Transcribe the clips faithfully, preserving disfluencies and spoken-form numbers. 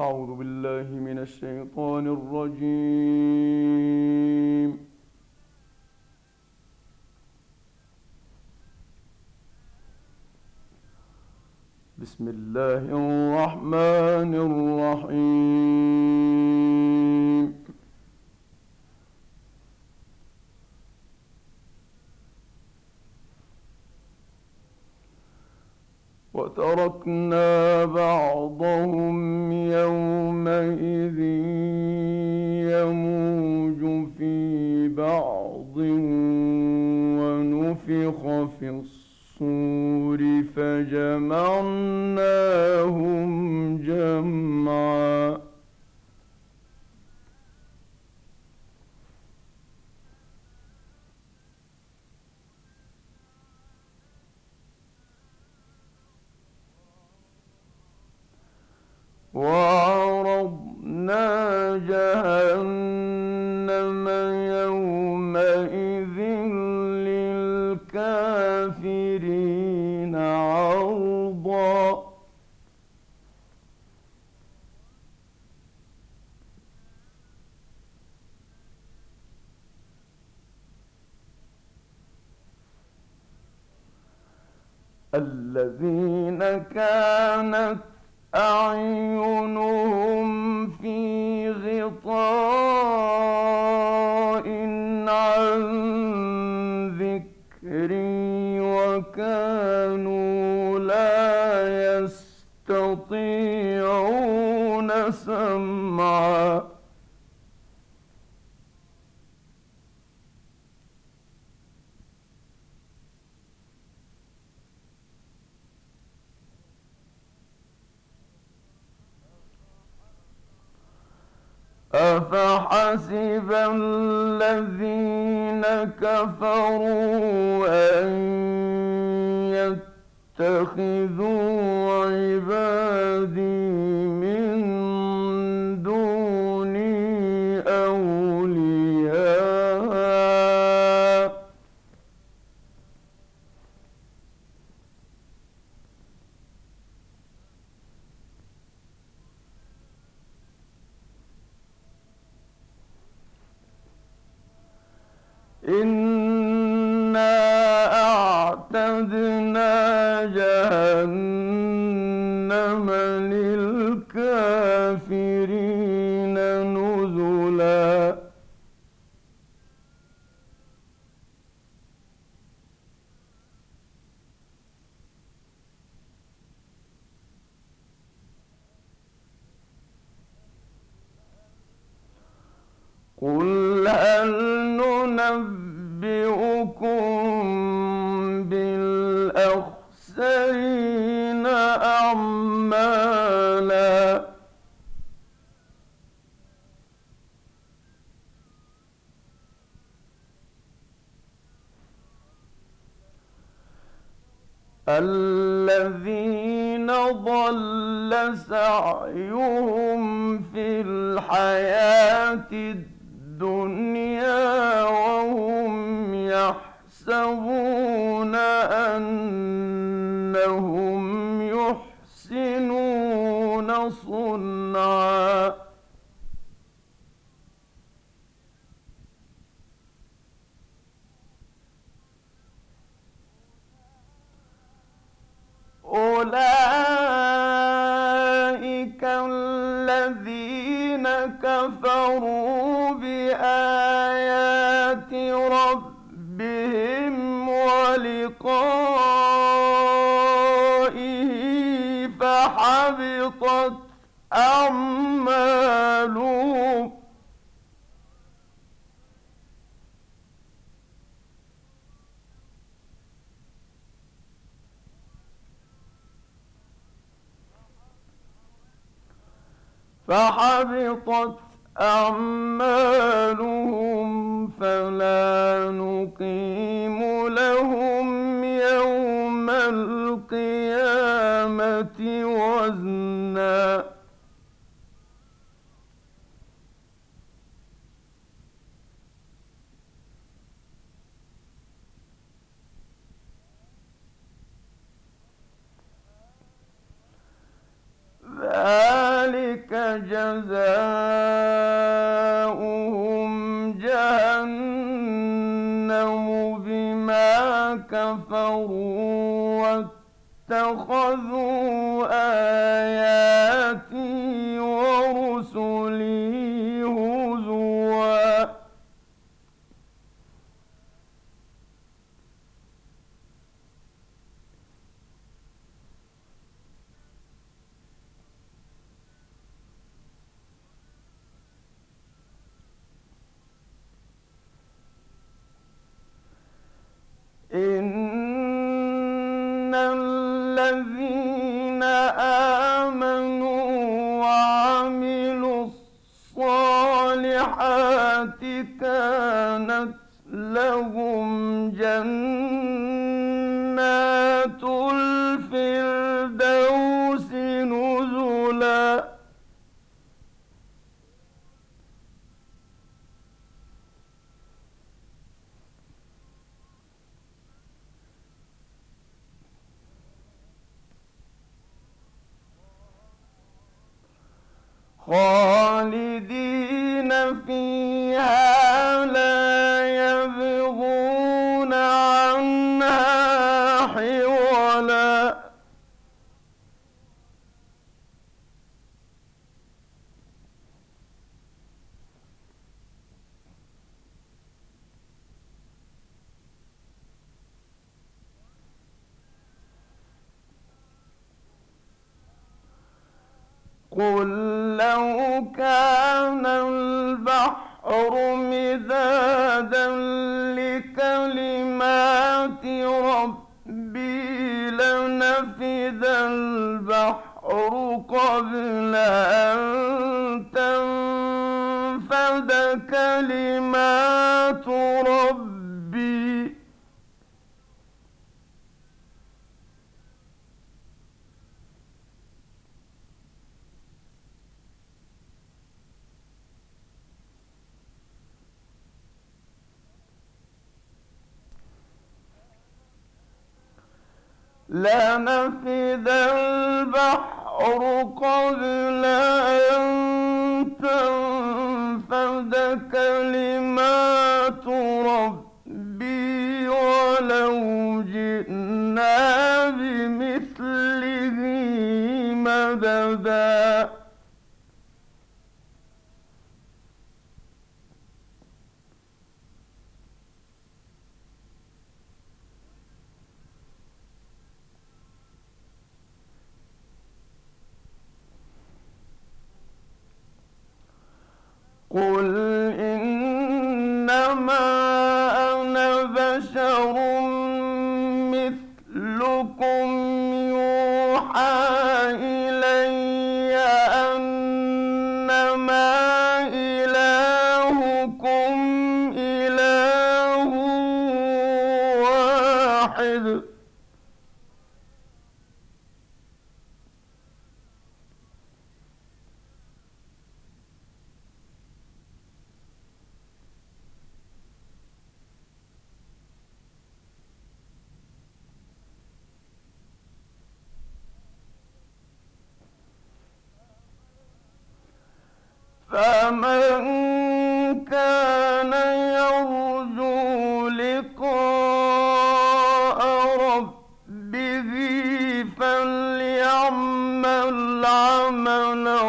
أعوذ بالله من الشيطان الرجيم. بسم الله الرحمن الرحيم. وتركنا بعضهم يومئذ يموج في بعض ونفخ في الصور فجمعناهم جمعا. وعرضنا جهنم يومئذ للكافرين عرضا. الذين كانت أعينهم في غطاء عن ذكري وكانوا لا يستطيعون سمعا. أفحسب الذين كفروا أن يتخذوا عبادي من دوني أولياء إنا أعتدنا جهنم للكافرين نزلا. قل هل ننبئكم بالأخسرين أعمالا الذين ضل سعيهم في الحياة الدنيا وهم يحسبون أنهم يحسنون صنعا. أولئك الذين كفروا بآيات ربهم ولقائه فحبطت أعمالهم فحبطت أعمالهم فلا نقيم لهم يوم القيامة وزنا. ذلك كفروا واتخذوا آياتي ورسلي هزوا. إن الذين آمنوا وعملوا الصالحات كانت لهم جنات الفردوس نزلا. خالدين فيها لا يبغون عنها حولا. قل لو كان البحر مدادا لكلمات ربي لنفد البحر قبل أن تنفد كلمات ربي. لنفد البحر قبل أن تنفد كلمات ربي ولو جئنا بمثله مددا. قل إنما أنا بشر مثلكم يوحى إلي أنما إلهكم إله واحد. فمن كان يرجو لقاء ربه فليعمل عملا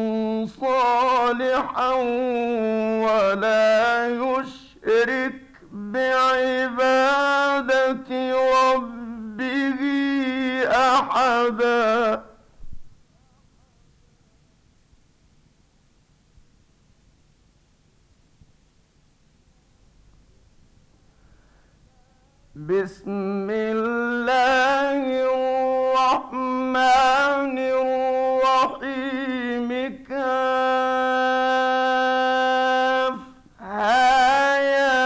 صالحا ولا يشرك بعبادة ربه أحدا. بسم الله الرحمن الرحيم. كافها يا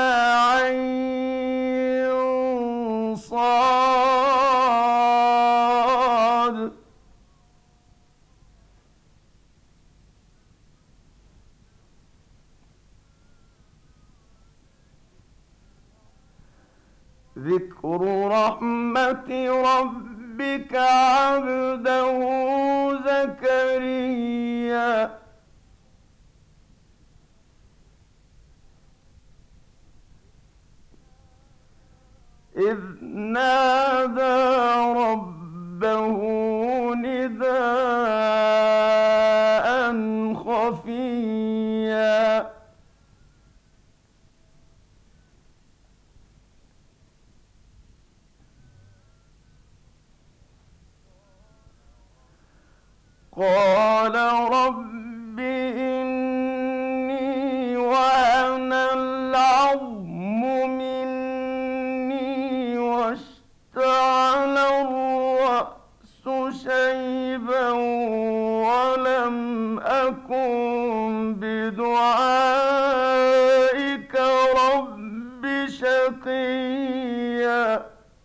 عين صاد. ذكر رحمة ربك عبده زكريا. إذ نادى ربه نداء خفيا قال رب إني وهن العظم مني واشتعل الرأس شيبا ولم أكن بدعائك رب شقيا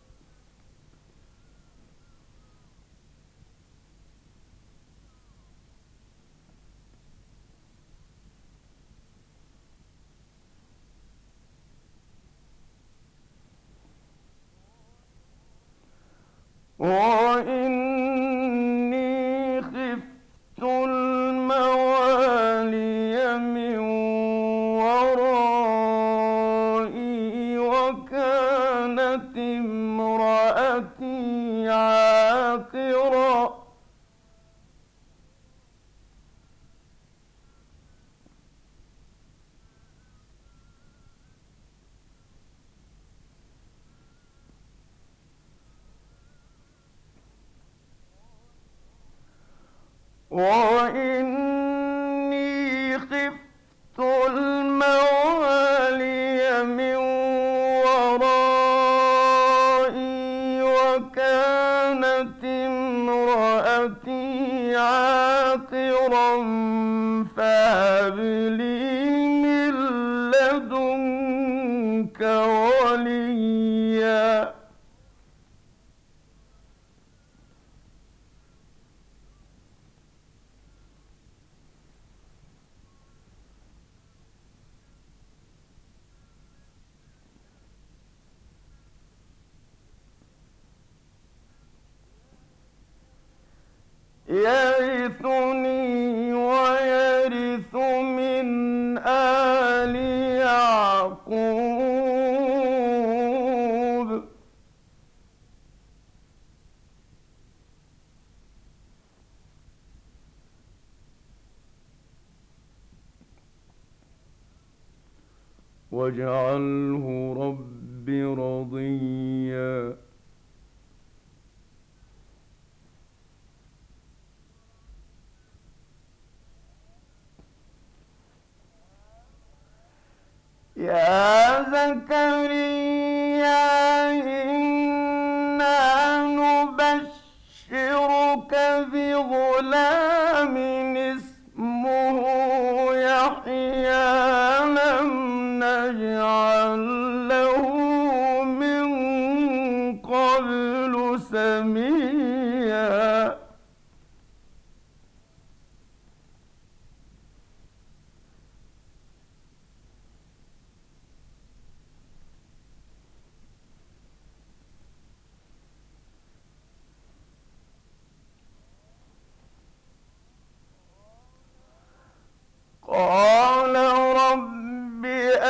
وإني خفت الموالي من ورائي وكانت امرأتي عاقرا وإني خفت الموالي من ورائي وكانت امرأتي عاقرا فهب لي من لدنك وليا يرثني ويرث من آل يعقوب واجعله رب رضيا يا زكريا إنا نبشرك بغلام اسمه يحيى لم نجعل له من قبل سميا قال رب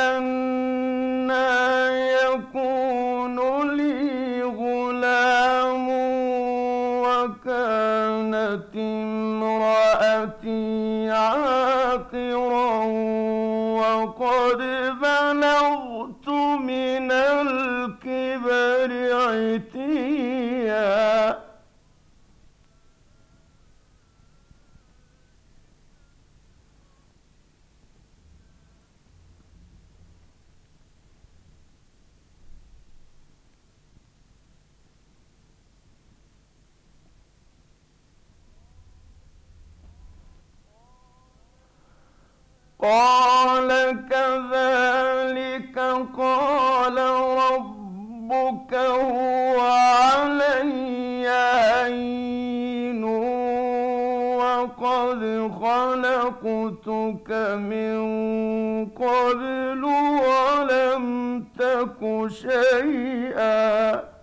أنى يكون لي غلام وكانت امرأتي عاقرا وقد بلغت من الكبر عتيا قال كذلك قال ربك هو علي هين وقد خلقتك من قبل ولم تك شيئا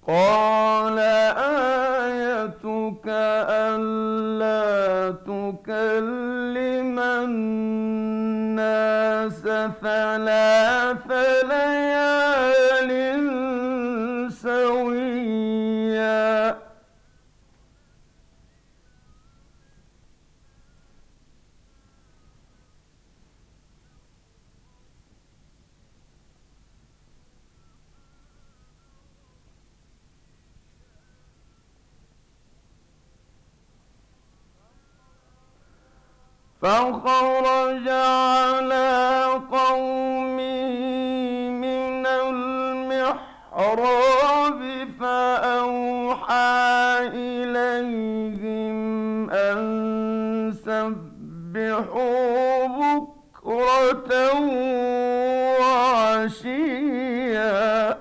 قال آيتك ألا تكلم الناس ثلاث ليال سويا. فخرج على قومه من المحراب فأوحى إليهم أن سبحوا بكرة وعشيا.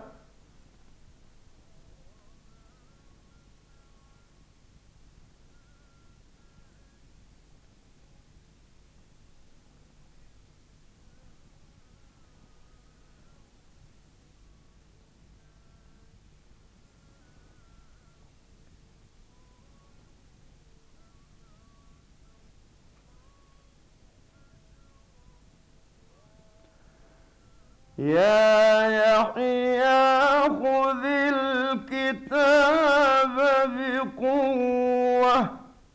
يا يحيى خذ الكتاب بقوة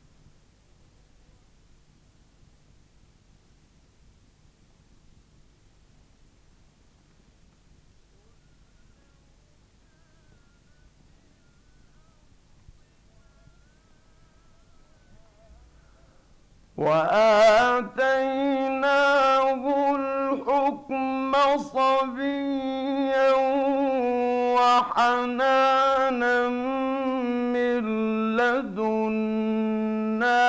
وآتيناه الحكم صبيا وحنانا من لدنا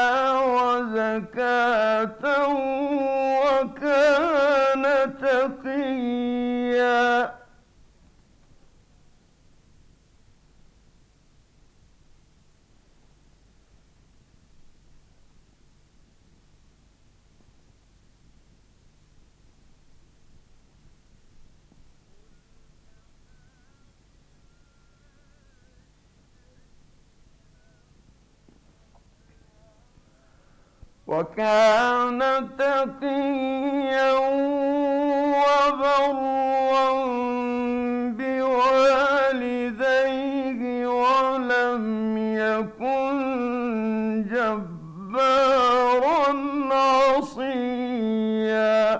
وزكاة وكان تقيا. وكان تقيا وبرا بوالديه ولم يكن جبارا عصيا.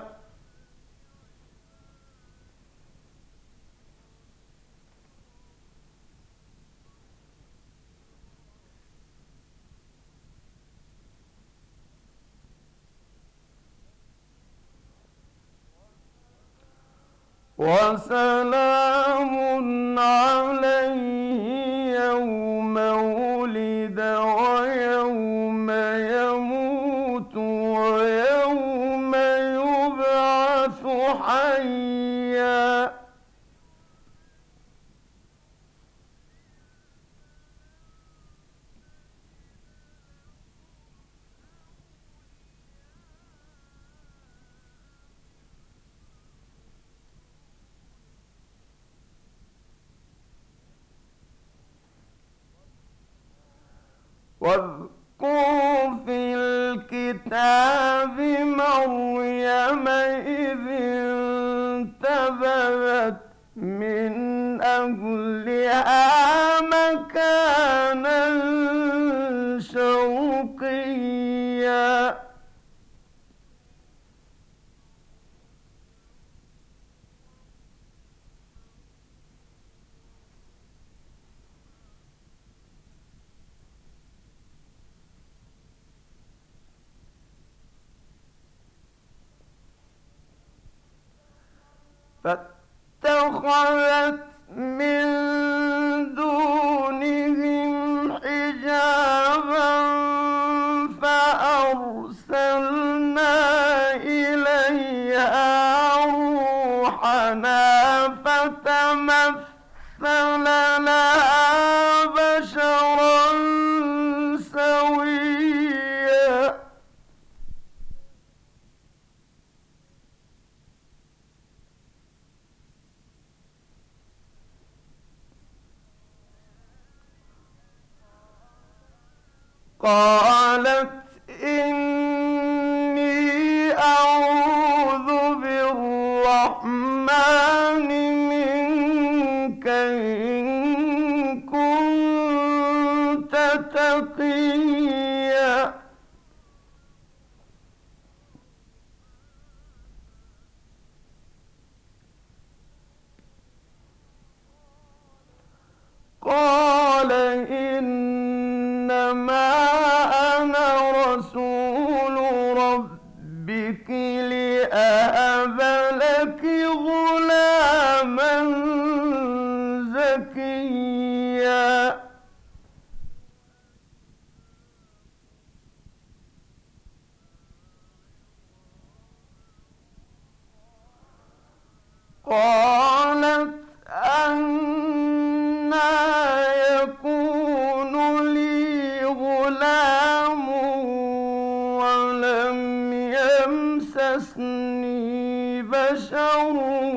وسلام عليه يوم ولد ويوم يموت ويوم يبعث حيا. واذكر في الكتاب مريم إذ انتبذت من أهلها مكانا شرقيا. فاتخذت من دونهم حجابا فأرسلنا إليها روحنا فتمثل لها بشرا سويا. قالت إني أعوذ بالرحمن منك إن كنت تقيا. قال إنما أنا رسول ربك لأهب لك غلاما زكيا. قالت أنى يكون لي غلام ولم يمسسني بشر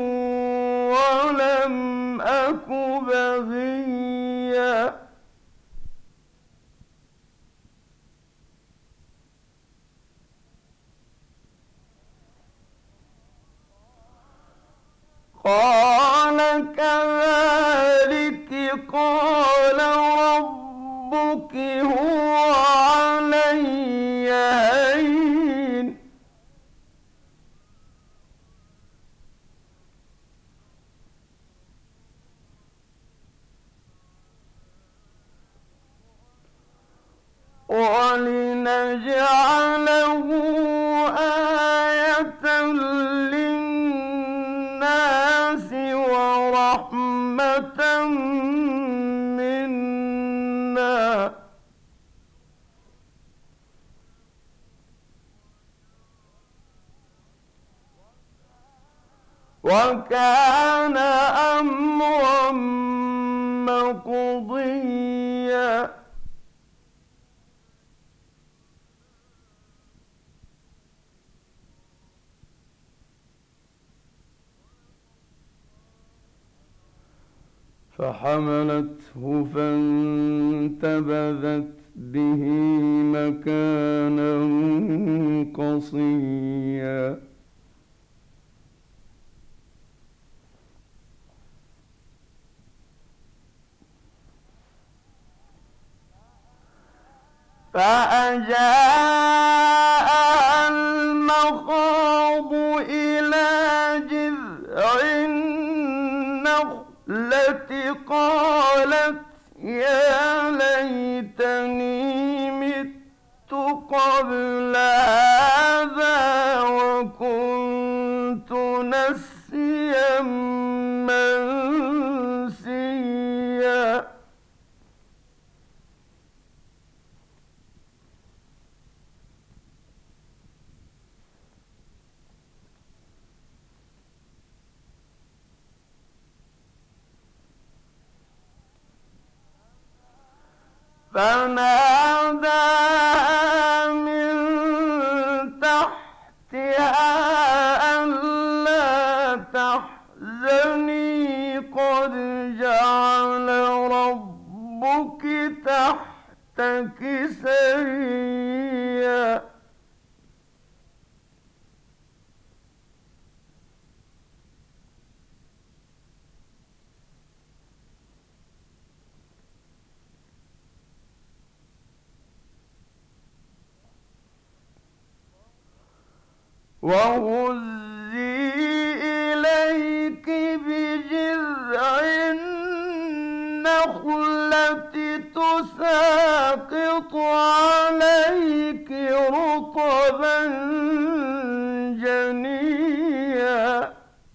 ولم أك بغيا. قال كذلك قال ربك هو علي هين ولنجعله آية للناس ورحمة منا وكان أمرا مقضيا. فحملته فانتبذت به مكانا قصيا. فأجاءها المخاض إلى جذع التي قالت يا ليتني مت قبل هذا وكنت نسيا منسيا. فناداها من تحتها ألا تحزني قد جعل ربك تحتك سريا. وهزي إليك بجذع النخلة تساقط عليك رطبا جنيا.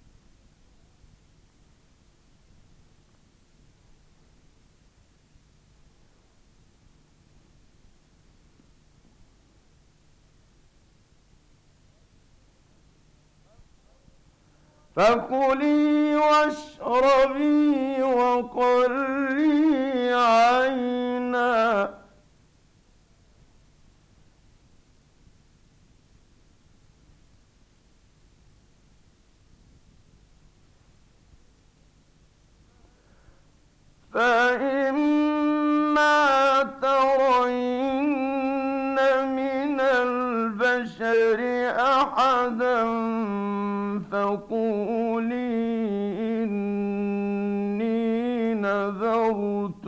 فكلي واشربي وقري عينا فإما ترين النار أحدا فقولي إني نذرت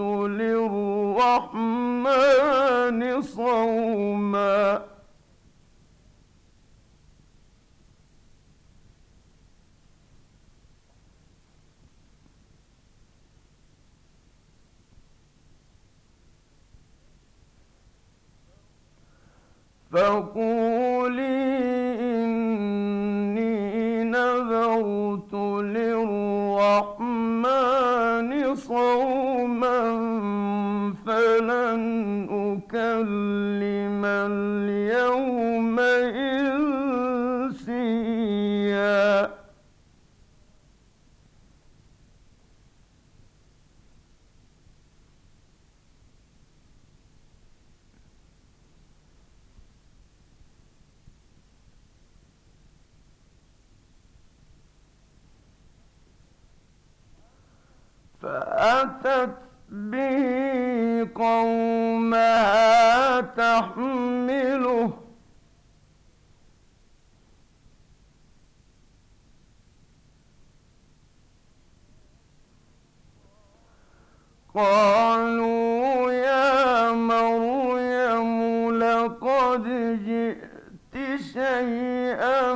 للرحمن صوما. فقولي إني نذرت للرحمن صوما فلن أكلم اليوم إنسيا. فأتت به قومها تحمله قالوا يا مريم لقد جئت شيئا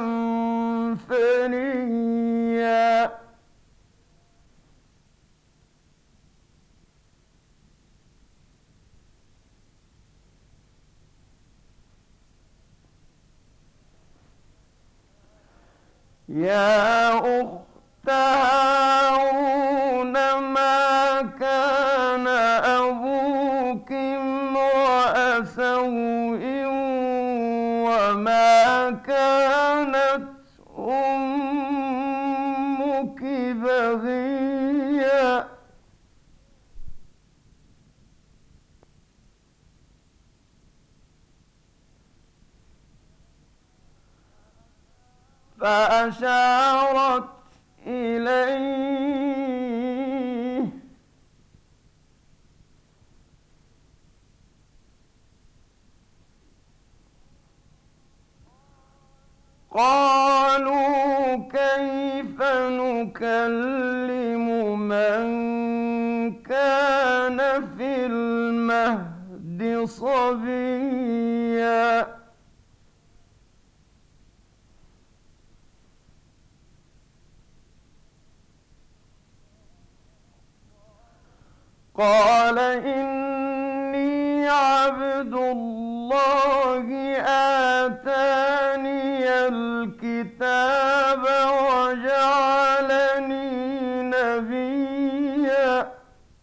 فريا. يا أخت هارون ما كان أبوك امرأ سوء وما كانت أمك بغيا. فأشارت إليه قالوا كيف نكلم من كان في المهد صبيا. قال إني عبد الله آتاني الكتاب وجعلني نبيا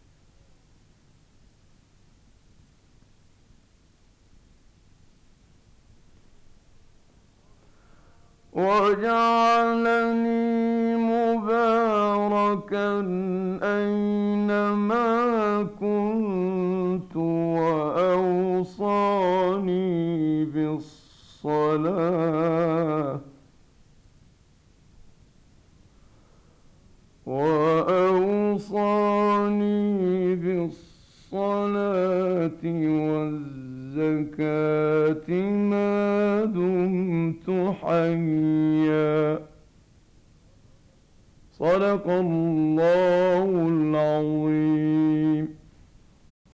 وجعلني مباركا أينما كنت وأوصاني بالصلاة وأوصاني بالصلاة والزكاة ما دمت حيا. صدق الله العظيم.